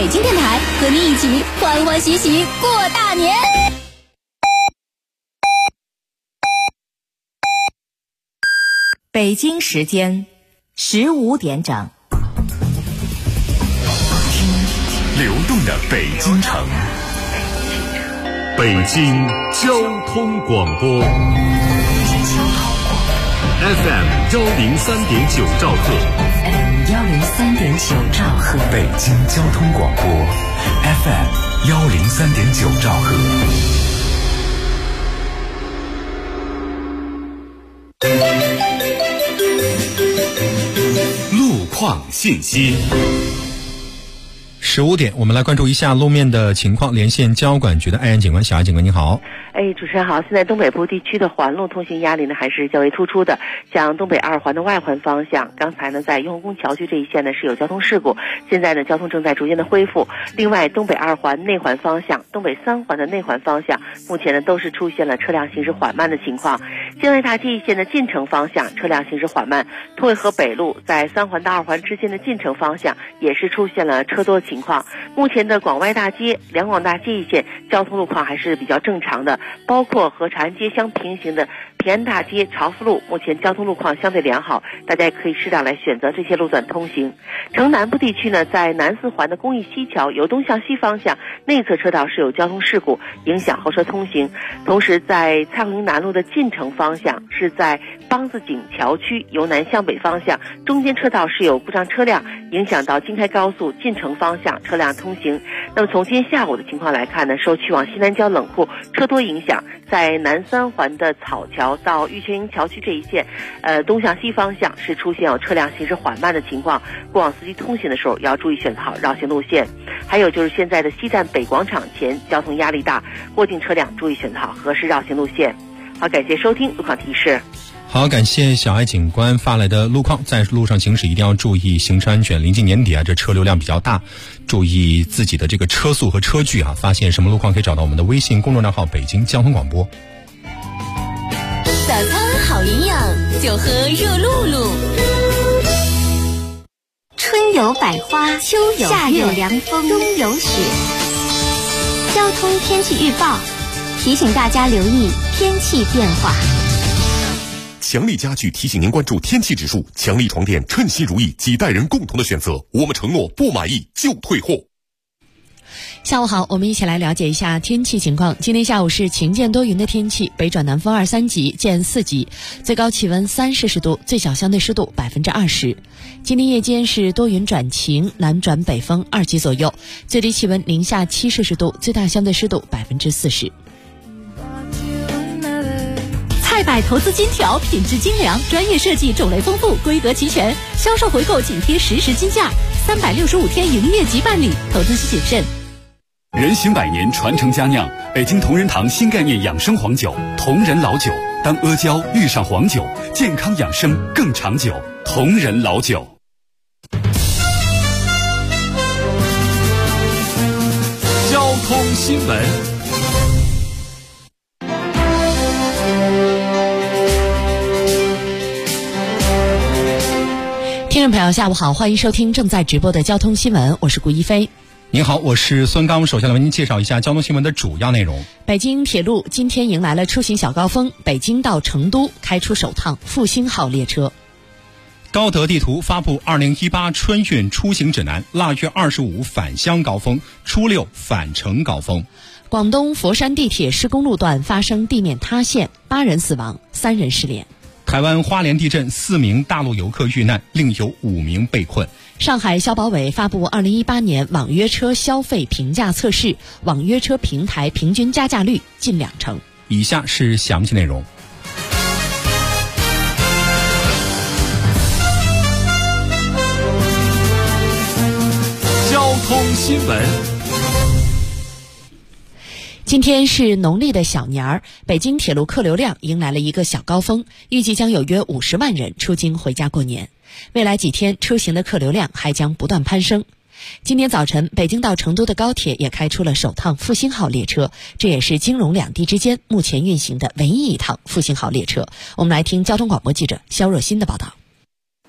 北京电台和你一起欢欢喜喜过大年。 北京时间15点整， 流动的北京城，北京交通广播 FM 103.9兆赫 103.9兆赫， 北京交通广播 FM 103.9兆赫。路况信息。 15点，我们来关注一下路面的情况。连线交管局的艾安警官，小艾警官，你好。 主持人好。现在东北部地区的环路通行压力呢还是较为突出的，像东北二环的外环方向，刚才呢在雍和宫桥区这一线呢是有交通事故，现在呢交通正在逐渐的恢复。另外，东北二环内环方向、东北三环的内环方向，目前呢都是出现了车辆行驶缓慢的情况。京外大街一线的进城方向车辆行驶缓慢，通渭河北路在3环到2环之间的进城方向也是出现了车多的情况。目前的广外大街、两广大街一线交通路况还是比较正常的，包括和长安街相平行的平安大街、朝福路，目前交通路况相对良好，大家也可以适当来选择这些路段通行。城南部地区呢，在南4环的公益西桥由东向西方向内侧车道是有交通事故，影响后车通行。同时，在蔡锺营南路的进城方向是在梆子井桥区由南向北方向中间车道是有故障车辆，影响到京开高速进城方向车辆通行。那么从今天下午的情况来看呢，受去往西南郊冷库车多影响，在南3环的草桥到玉泉营桥区这一线东向西方向是出现有车辆行驶缓慢的情况，过往司机通行的时候要注意选择好绕行路线。还有就是现在的西站北广场前交通压力大，过境车辆注意选择好合适绕行路线。好，感谢收听路况提示。 好，感谢小艾警官发来的路况。在路上行驶一定要注意行车安全，临近年底这车流量比较大，注意自己的这个车速和车距发现什么路况可以找到我们的微信公众账号北京交通广播。 早餐好营养，就喝热露露。 春有百花，秋有夏有凉风，冬有雪。交通天气预报提醒大家留意天气变化。 强力家具提醒您关注天气指数，强力床垫称心如意，几代人共同的选择，我们承诺不满意就退货。 下午好，我们一起来了解一下天气情况。今天下午是晴见多云的天气，北转南风2、3级见4级，最高气温3摄氏度，最小相对湿度20%。今天夜间是多云转晴，南转北风2级左右，最低气温零下7摄氏度，最大相对湿度40%。 菜百投资金条，品质精良，专业设计，种类丰富，规格齐全，销售回购紧贴实时金价，365天营业即办理，投资需谨慎。 人行百年，传承佳酿，北京同仁堂新概念养生黄酒，同仁老酒。当阿胶遇上黄酒，健康养生更长久。同仁老酒。 交通新闻。 听众朋友下午好，欢迎收听正在直播的交通新闻，我是顾一飞。 您好，我是孙刚。首先来为您介绍一下交通新闻的主要内容。 北京铁路今天迎来了出行小高峰，北京到成都开出首趟复兴号列车。 高德地图发布2018春运出行指南，腊月25返乡高峰，初6返程高峰。 广东佛山地铁施工路段发生地面塌陷，8人死亡，3人失联。 台湾花莲地震，4名大陆游客遇难，另有5名被困。 上海消保委发布2018年网约车消费评价测试，网约车平台平均加价率近2成。 以下是详细内容。 交通新闻。 今天是农历的小年儿，北京铁路客流量迎来了一个小高峰，预计将有约50万人出京回家过年。未来几天出行的客流量还将不断攀升。今天早晨，北京到成都的高铁也开出了首趟复兴号列车，这也是京蓉两地之间目前运行的唯一一趟复兴号列车。我们来听交通广播记者肖若欣的报道。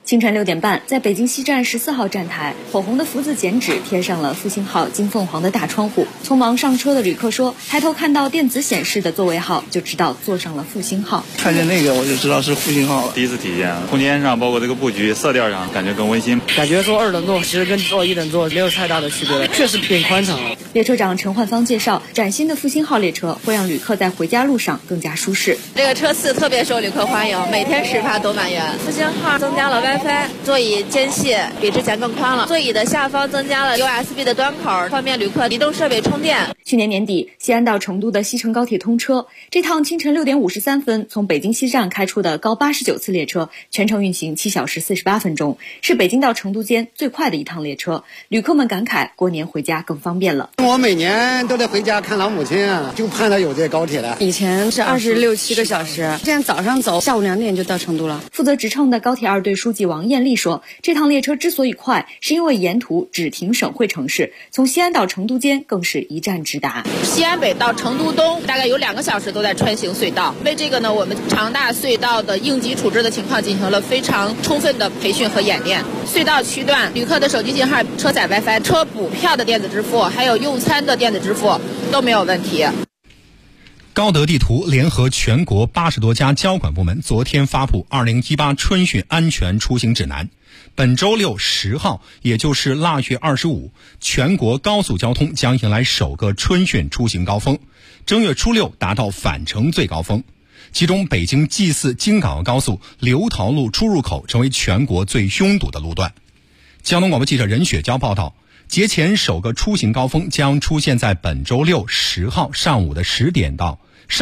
清晨6点半，在北京西站14号站台，火红的福字剪纸贴上了复兴号金凤凰的大窗户。匆忙上车的旅客说，抬头看到电子显示的座位号，就知道坐上了复兴号。 看见那个我就知道是复兴号了。 第一次体验，空间上包括这个布局、色调上，感觉更温馨。 感觉坐2等座其实跟坐1等座没有太大的区别了，确实变宽敞了。 列车长陈焕芳介绍，崭新的复兴号列车会让旅客在回家路上更加舒适。 这个车次特别受旅客欢迎，每天10趴都满员。复兴号增加了 WiFi， 座椅间隙比之前更宽了，座椅的下方增加了 USB 的端口，方便旅客移动设备充电。 去年年底，西安到成都的西成高铁通车，这趟清晨6点53分从北京西站开出的高89次列车，全程运行7小时48分钟，是北京到成都间最快的一趟列车。旅客们感慨，过年回家更方便了。 我每年都得回家看老母亲啊，就盼着有这高铁了。 以前是26、7个小时，现在早上走，下午2点就到成都了。 负责职称的高铁2队书记王艳丽说，这趟列车之所以快，是因为沿途只停省会城市，从西安到成都间更是一站直达。 西安北到成都东大概有2个小时都在穿行隧道，为这个呢，我们长大隧道的应急处置的情况进行了非常充分的培训和演练。隧道区段，旅客的手机信号、车载 WiFi、车补票的电子支付，还有用餐的电子支付都没有问题。 高德地图联合全国80多家交管部门，昨天发布2018春运安全出行指南。本周六10号，也就是腊月25，全国高速交通将迎来首个春运出行高峰，正月初6达到返程最高峰。其中北京G4京港澳高速刘桃路出入口成为全国最拥堵的路段。交通广播记者任雪娇报道，节前首个出行高峰将出现在本周六10号上午的11点到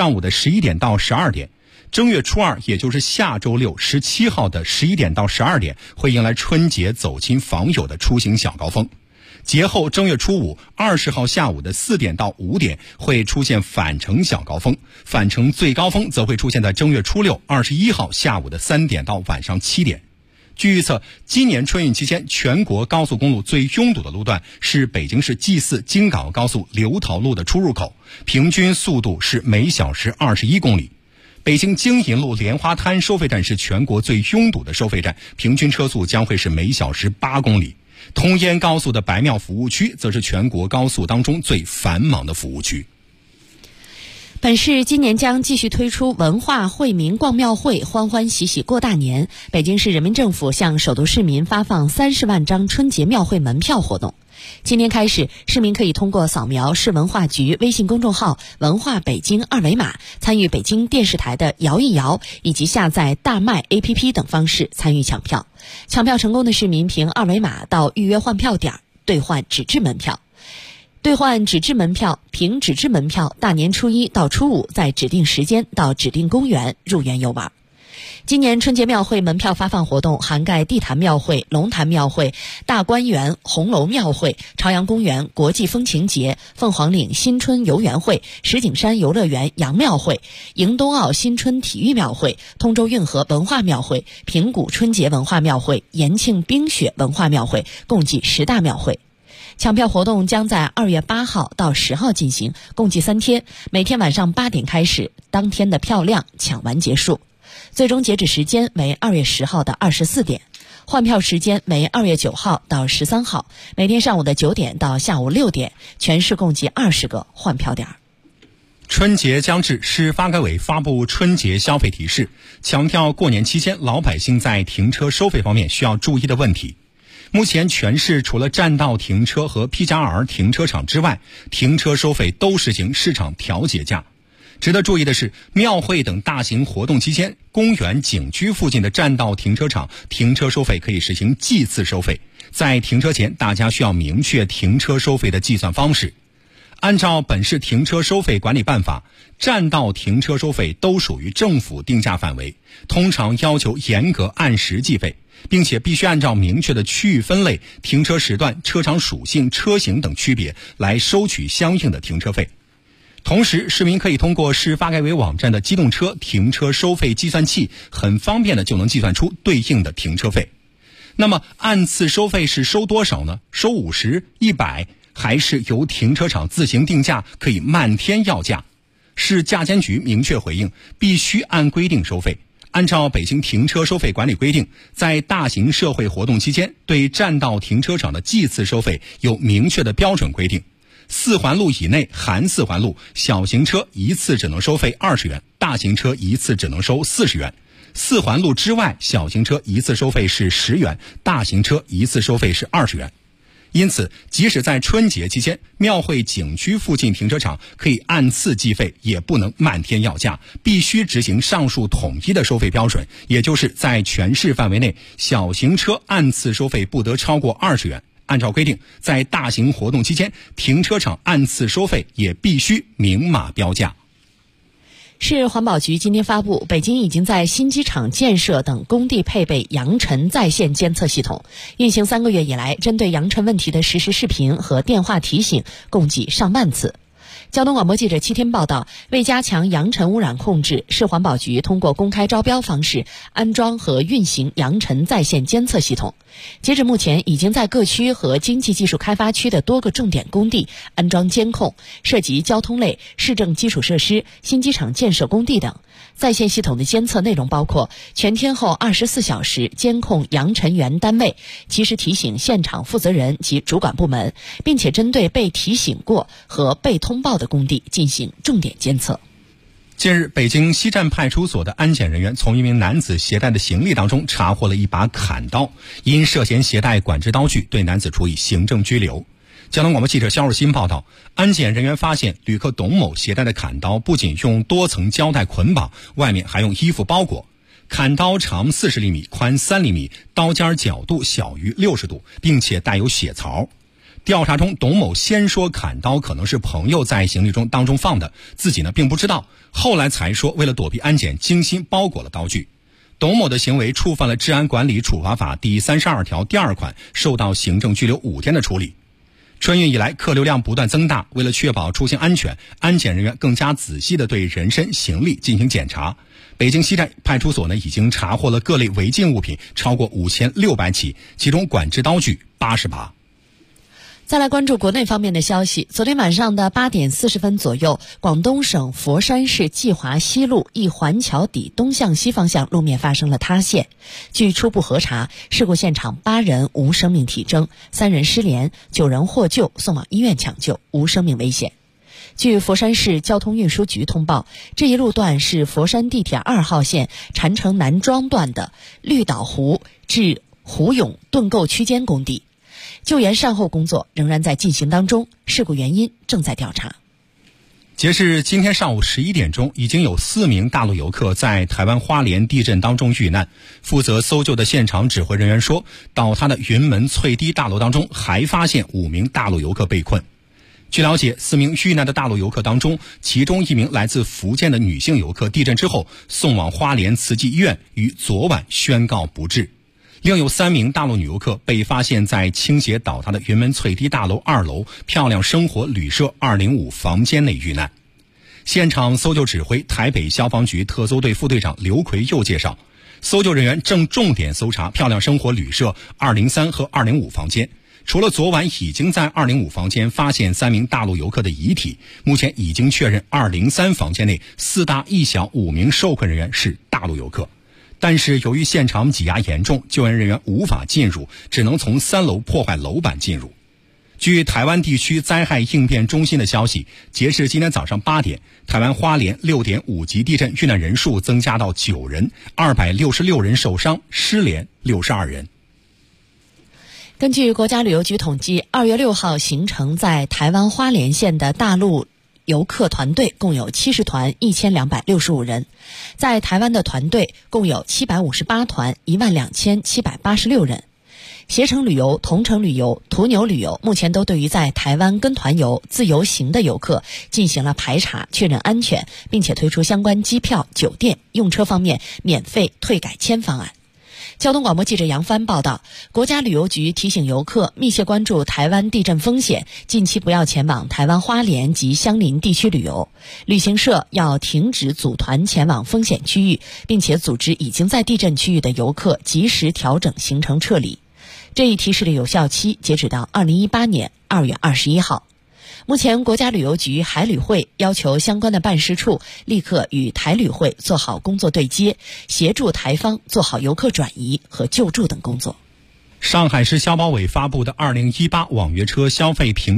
12点，正月初2，也就是下周六17号的11点到12点，会迎来春节走亲访友的出行小高峰。节后正月初5，20号下午的4点到5点会出现返程小高峰，返程最高峰则会出现在正月初6，21号下午的3点到晚上7点。据预测，今年春运期间，全国高速公路最拥堵的路段是北京市G4京港澳高速刘桃路的出入口，平均速度是每小时21公里。北京京银路莲花滩收费站是全国最拥堵的收费站，平均车速将会是每小时8公里。通燕高速的白庙服务区则是全国高速当中最繁忙的服务区。 本市今年将继续推出文化惠民逛庙会，欢欢喜喜过大年。北京市人民政府向首都市民发放30万张春节庙会门票活动。今天开始，市民可以通过扫描市文化局微信公众号文化北京2维码，参与北京电视台的摇一摇，以及下载大麦 APP 等方式参与抢票。抢票成功的市民凭2维码到预约换票点兑换纸质门票。兑换纸质门票，凭纸质门票大年初1到初5在指定时间到指定公园入园游玩。今年春节庙会门票发放活动涵盖地坛庙会、龙潭庙会、大观园红楼庙会、朝阳公园国际风情节、凤凰岭新春游园会、石景山游乐园杨庙会、迎冬奥新春体育庙会、通州运河文化庙会、平谷春节文化庙会、延庆冰雪文化庙会，共计10大庙会。抢票活动将在2月8号到10号进行，共计3天，每天晚上8点开始，当天的票量抢完结束。最终截止时间为2月10号的24点，换票时间为2月9号到13号，每天上午的9点到下午6点，全市共计20个换票点。 春节将至，市发改委发布春节消费提示，强调过年期间老百姓在停车收费方面需要注意的问题。目前全市除了占道停车和 P+R 停车场之外，停车收费都实行市场调节价。值得注意的是，庙会等大型活动期间，公园景区附近的占道停车场停车收费可以实行计次收费，在停车前大家需要明确停车收费的计算方式。按照本市停车收费管理办法，占道停车收费都属于政府定价范围，通常要求严格按时计费，并且必须按照明确的区域分类、停车时段、车场属性、车型等区别来收取相应的停车费。同时，市民可以通过市发改委网站的机动车停车收费计算器，很方便的就能计算出对应的停车费。那么按次收费是收多少呢？收50、100，还是由停车场自行定价，可以漫天要价？市价监局明确回应，必须按规定收费， 按照北京停车收费管理规定，在大型社会活动期间，对占道停车场的计次收费有明确的标准规定。4环路以内含4环路，小型车一次只能收费20元，大型车一次只能收40元。4环路之外，小型车一次收费是10元，大型车一次收费是20元。因此，即使在春节期间，庙会景区附近停车场可以按次计费，也不能漫天要价，必须执行上述统一的收费标准，也就是在全市范围内，小型车按次收费不得超过20元。按照规定，在大型活动期间，停车场按次收费也必须明码标价。 市环保局今天发布，北京已经在新机场建设等工地配备扬尘在线监测系统，运行3个月以来，针对扬尘问题的实时视频和电话提醒共计上万次。交通广播记者7天报道，为加强扬尘污染控制，市环保局通过公开招标方式安装和运行扬尘在线监测系统。截止目前，已经在各区和经济技术开发区的多个重点工地安装监控，涉及交通类、市政基础设施、新机场建设工地等。在线系统的监测内容包括全天候24小时监控扬尘源单位，及时提醒现场负责人及主管部门，并且针对被提醒过和被通报的工地进行重点监测。 近日，北京西站派出所的安检人员从一名男子携带的行李当中查获了一把砍刀，因涉嫌携带管制刀具，对男子处以行政拘留。交通广播记者肖若欣报道，安检人员发现旅客董某携带的砍刀不仅用多层胶带捆绑，外面还用衣服包裹。砍刀长40厘米，宽3厘米，刀尖角度小于60度，并且带有血槽。调查中，董某先说砍刀可能是朋友在行李当中放的，自己并不知道，后来才说为了躲避安检，精心包裹了刀具。董某的行为触犯了《治安管理处罚法》第32条第2款，受到行政拘留5天的处理。春运以来，客流量不断增大，为了确保出行安全，安检人员更加仔细地对人身行李进行检查。北京西站派出所已经查获了各类违禁物品超过5600起，其中管制刀具80把。 再来关注国内方面的消息。昨天晚上的8点40分左右，广东省佛山市济华西路一环桥底东向西方向路面发生了塌陷。据初步核查，事故现场8人无生命体征，3人失联，9人获救送往医院抢救，无生命危险。据佛山市交通运输局通报，这一路段是佛山地铁2号线禅城南庄段的绿岛湖至湖涌盾构区间工地。救援善后工作仍然在进行当中，事故原因正在调查。 截至今天上午11点钟，已经有4名大陆游客在台湾花莲地震当中遇难。负责搜救的现场指挥人员说，倒塌的云门翠堤大楼当中还发现5名大陆游客被困。据了解，4名遇难的大陆游客当中，其中1名来自福建的女性游客地震之后送往花莲慈济医院，于昨晚宣告不治。另有3名大陆女游客被发现在倾斜倒塌的云门翠堤大楼2楼漂亮生活旅社205房间内遇难。现场搜救指挥台北消防局特搜队副队长刘奎佑介绍，搜救人员正重点搜查漂亮生活旅社203和205房间。除了昨晚已经在205房间发现3名大陆游客的遗体，目前已经确认203房间内4大1小5名受困人员是大陆游客。但是由于现场挤压严重，救援人员无法进入，只能从3楼破坏楼板进入。据台湾地区灾害应变中心的消息，截至今天早上8点，台湾花莲6.5级地震遇难人数增加到9人，266人受伤，失联62人。 根据国家旅游局统计，2月6号行程在台湾花莲县的大陆游客团队共有70团1265人，在台湾的团队共有758团12786人。携程旅游、同程旅游、途牛旅游目前都对于在台湾跟团游、自由行的游客进行了排查，确认安全，并且推出相关机票、酒店、用车方面免费退改签方案。交通广播记者杨帆报道，国家旅游局提醒游客密切关注台湾地震风险，近期不要前往台湾花莲及相邻地区旅游。旅行社要停止组团前往风险区域，并且组织已经在地震区域的游客及时调整行程撤离。这一提示的有效期截止到2018年2月21号。 目前国家旅游局海旅会要求相关的办事处立刻与台旅会做好工作对接，协助台方做好游客转移和救助等工作。 上海市消保委发布的2018网约车消费评